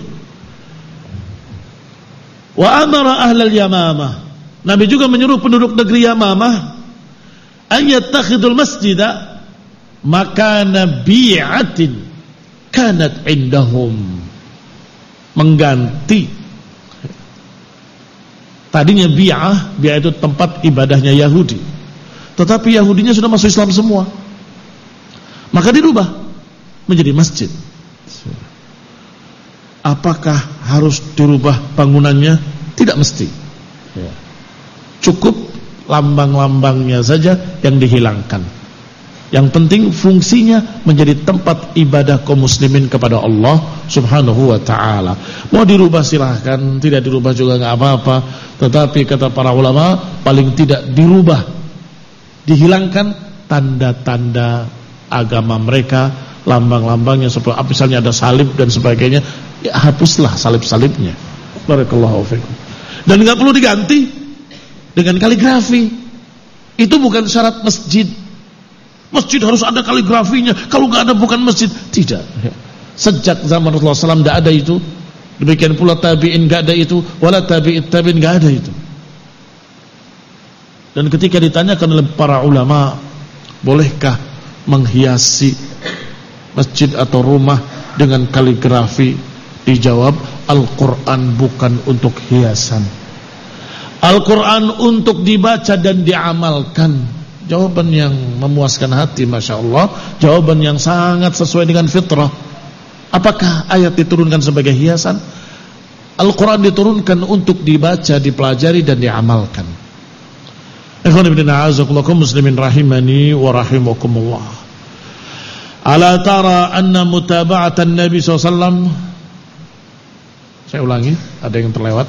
[SPEAKER 1] Wa amara ahlal Yamamah, Nabi juga menyuruh penduduk negeri Yamamah an yattakhidul masjida makana bi'atin kanat indahum, mengganti. Tadinya bi'ah, bi'ah itu tempat ibadahnya Yahudi, tetapi Yahudinya sudah masuk Islam semua, maka dirubah menjadi masjid. Apakah harus dirubah bangunannya? Tidak mesti. Cukup lambang-lambangnya saja yang dihilangkan. Yang penting fungsinya menjadi tempat ibadah kaum muslimin kepada Allah Subhanahu wa ta'ala. Mau dirubah silahkan, tidak dirubah juga nggak apa-apa. Tetapi kata para ulama, paling tidak dirubah, dihilangkan tanda-tanda agama mereka, lambang-lambangnya, seperti misalnya ada salib dan sebagainya, ya hapuslah salib-salibnya. Barakallahu fikum. Dan nggak perlu diganti dengan kaligrafi. Itu bukan syarat masjid. Masjid harus ada kaligrafinya. Kalau nggak ada bukan masjid. Tidak. Sejak zaman Rasulullah shallallahu alaihi wasallam nggak ada itu. Demikian pula tabi'in nggak ada itu. Wala tabi'it tabi'in nggak ada itu. Dan ketika ditanyakan oleh para ulama, bolehkah menghiasi masjid atau rumah dengan kaligrafi? Dijawab, Al-Quran bukan untuk hiasan. Al-Quran untuk dibaca dan diamalkan. Jawaban yang memuaskan hati, Masya Allah. Jawaban yang sangat sesuai dengan fitrah. Apakah ayat diturunkan sebagai hiasan? Al-Quran diturunkan untuk dibaca, dipelajari dan diamalkan. Ikhwan ibn a'azakullah muslimin rahimani wa rahimakumullah. Ala tara anna mutaba'atan Nabi sallallahu alaihi wasallam. Saya ulangi, ada yang terlewat.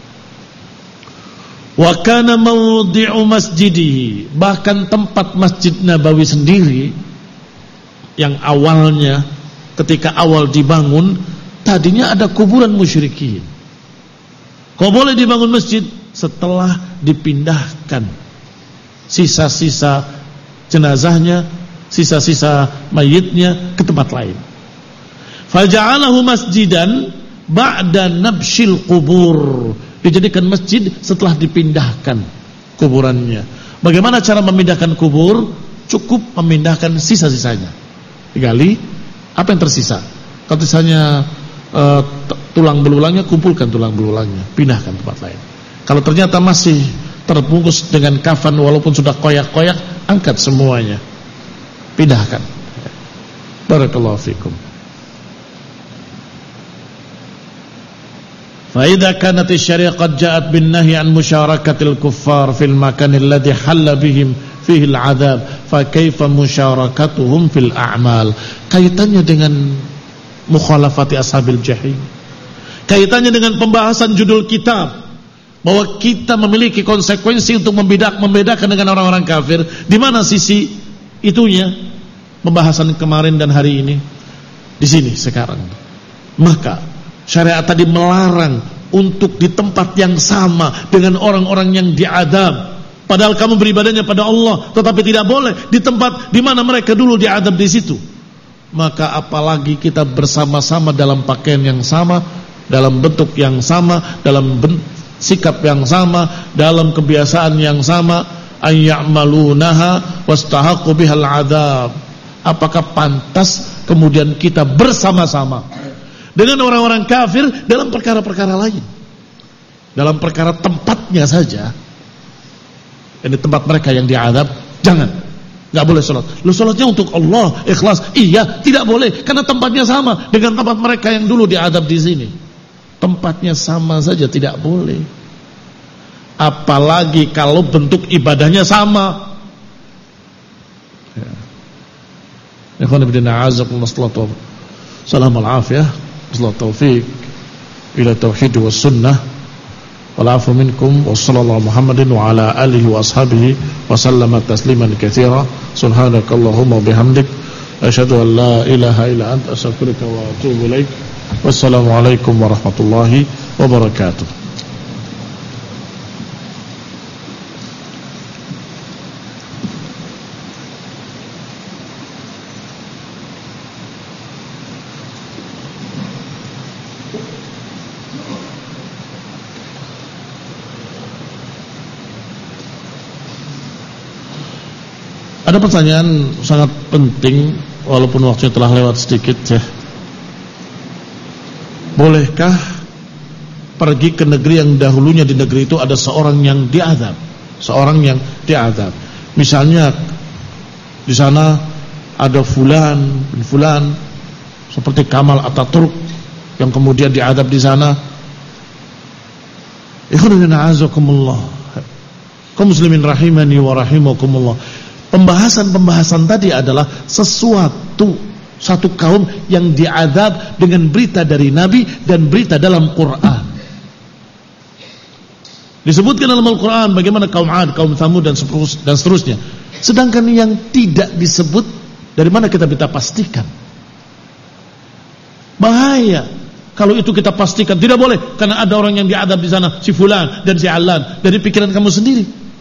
[SPEAKER 1] Wa kana mawdi'u masjidihi, bahkan tempat Masjid Nabawi sendiri yang awalnya ketika awal dibangun tadinya ada kuburan musyrikin. Kok boleh dibangun masjid? Setelah dipindahkan sisa-sisa jenazahnya, sisa-sisa mayitnya ke tempat lain. Faja'alahu masjidan ba'da nabshil qubur, dijadikan masjid setelah dipindahkan kuburannya. Bagaimana cara memindahkan kubur? Cukup memindahkan sisa-sisanya. Digali, apa yang tersisa? Kalau sisanya e, tulang belulangnya, kumpulkan tulang belulangnya, pindahkan tempat lain. Kalau ternyata masih terbungkus dengan kafan walaupun sudah koyak-koyak, angkat semuanya, pindahkan. Barakallahu fikum. فإذا كانت الشريعة قد جاءت بالنهي عن مشاركة الكفار في المكان الذي حل بهم فيه العذاب فكيف مشاركتهم في الأعمال. Kaitannya dengan mukhalafati ashabil jahim, kaitannya dengan pembahasan judul kitab, bahwa kita memiliki konsekuensi untuk membedak, membedakan dengan orang-orang kafir. Di mana sisi itunya? Pembahasan kemarin dan hari ini di sini sekarang. Maka syariat tadi melarang untuk di tempat yang sama dengan orang-orang yang diadab. Padahal kamu beribadahnya pada Allah, tetapi tidak boleh di tempat di mana mereka dulu diadab di situ. Maka apalagi kita bersama-sama dalam pakaian yang sama, dalam bentuk yang sama, dalam bentuk, sikap yang sama, dalam kebiasaan yang sama, ayya'malunaha wastahaqqu bihal adzab. Apakah pantas kemudian kita bersama-sama dengan orang-orang kafir dalam perkara-perkara lain, dalam perkara tempatnya saja? Ini tempat mereka yang diadab, jangan, nggak boleh sholat. Lu sholatnya untuk Allah, ikhlas, iya, tidak boleh, karena tempatnya sama dengan tempat mereka yang dulu diadab di sini. Tempatnya sama saja tidak boleh. Apalagi kalau bentuk ibadahnya sama. Ikhwan ibn a'azakumullah, salam al-afiyah, sallallahu taufiq ila tauhid was sunnah wal afu minkum wa sallallahu Muhammadin wa ala alihi wa ashabihi wa sallama tasliman katsira. Subhanakallahumma bihamdik asyhadu an la ilaha illa anta astaghfiruka wa atubu ilaik. Wassalamu alaikum warahmatullahi wabarakatuh. Ada pertanyaan sangat penting walaupun waktunya telah lewat sedikit ya. Bolehkah pergi ke negeri yang dahulunya di negeri itu ada seorang yang diazab, seorang yang diazab. Misalnya di sana ada fulan bin fulan seperti Kamal Ataturk yang kemudian diazab di sana. Ikhwanana a'azakumullah, kaum muslimin rahimani wa rahimakumullah. Pembahasan-pembahasan tadi adalah sesuatu, satu kaum yang diazab dengan berita dari Nabi dan berita dalam Quran. Disebutkan dalam Al-Quran bagaimana kaum Ad, kaum Thamud dan seterusnya. Sedangkan yang tidak disebut, dari mana kita bisa pastikan? Bahaya kalau itu kita pastikan. Tidak boleh, karena ada orang yang diazab di sana, si fulan dan si alan, dari pikiran kamu sendiri.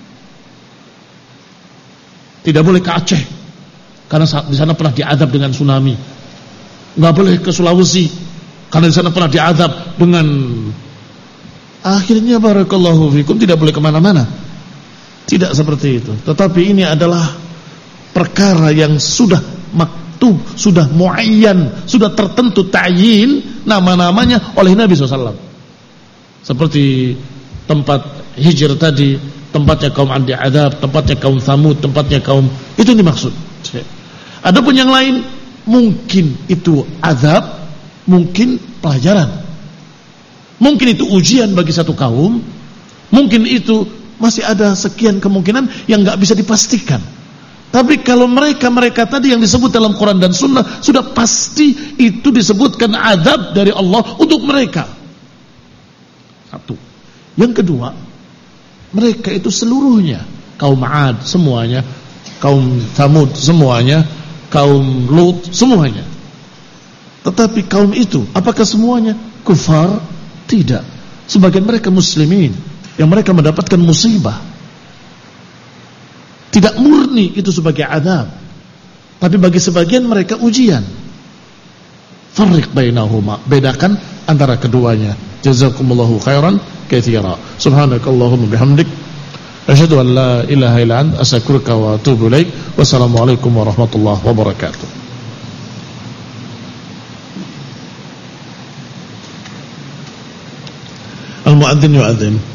[SPEAKER 1] Tidak boleh ke Aceh, karena di sana pernah diazab dengan tsunami. Nggak boleh ke Sulawesi, karena di sana pernah diazab dengan. Akhirnya barakallahu fikum tidak boleh kemana-mana. Tidak seperti itu. Tetapi ini adalah perkara yang sudah maktub, sudah muayyan, sudah tertentu ta'yin nama-namanya oleh Nabi shallallahu alaihi wasallam. Seperti tempat hijr tadi, tempatnya kaum Ad diazab, tempatnya kaum Thamud, tempatnya kaum, itu yang dimaksud. Adapun yang lain mungkin itu azab, mungkin pelajaran. Mungkin itu ujian bagi satu kaum, mungkin itu masih ada sekian kemungkinan yang nggak bisa dipastikan. Tapi kalau mereka-mereka tadi yang disebut dalam Quran dan Sunnah, sudah pasti itu disebutkan azab dari Allah untuk mereka. Satu. Yang kedua, mereka itu seluruhnya, kaum Ad semuanya, kaum Thamud semuanya, kaum Lut semuanya. Tetapi kaum itu, apakah semuanya kufar? Tidak. Sebagian mereka muslimin yang mereka mendapatkan musibah. Tidak murni itu sebagai azab, tapi bagi sebagian mereka ujian. Farriq bainahuma, bedakan antara keduanya. Jazakumullahu khairan katsira. Subhanakallahumma bihamdik, asyhadu an la ilaha illa anta, astaghfiruka wa atubu ilaik. Wassalamualaikum warahmatullahi wabarakatuh. Al-muadzin yu'adzin.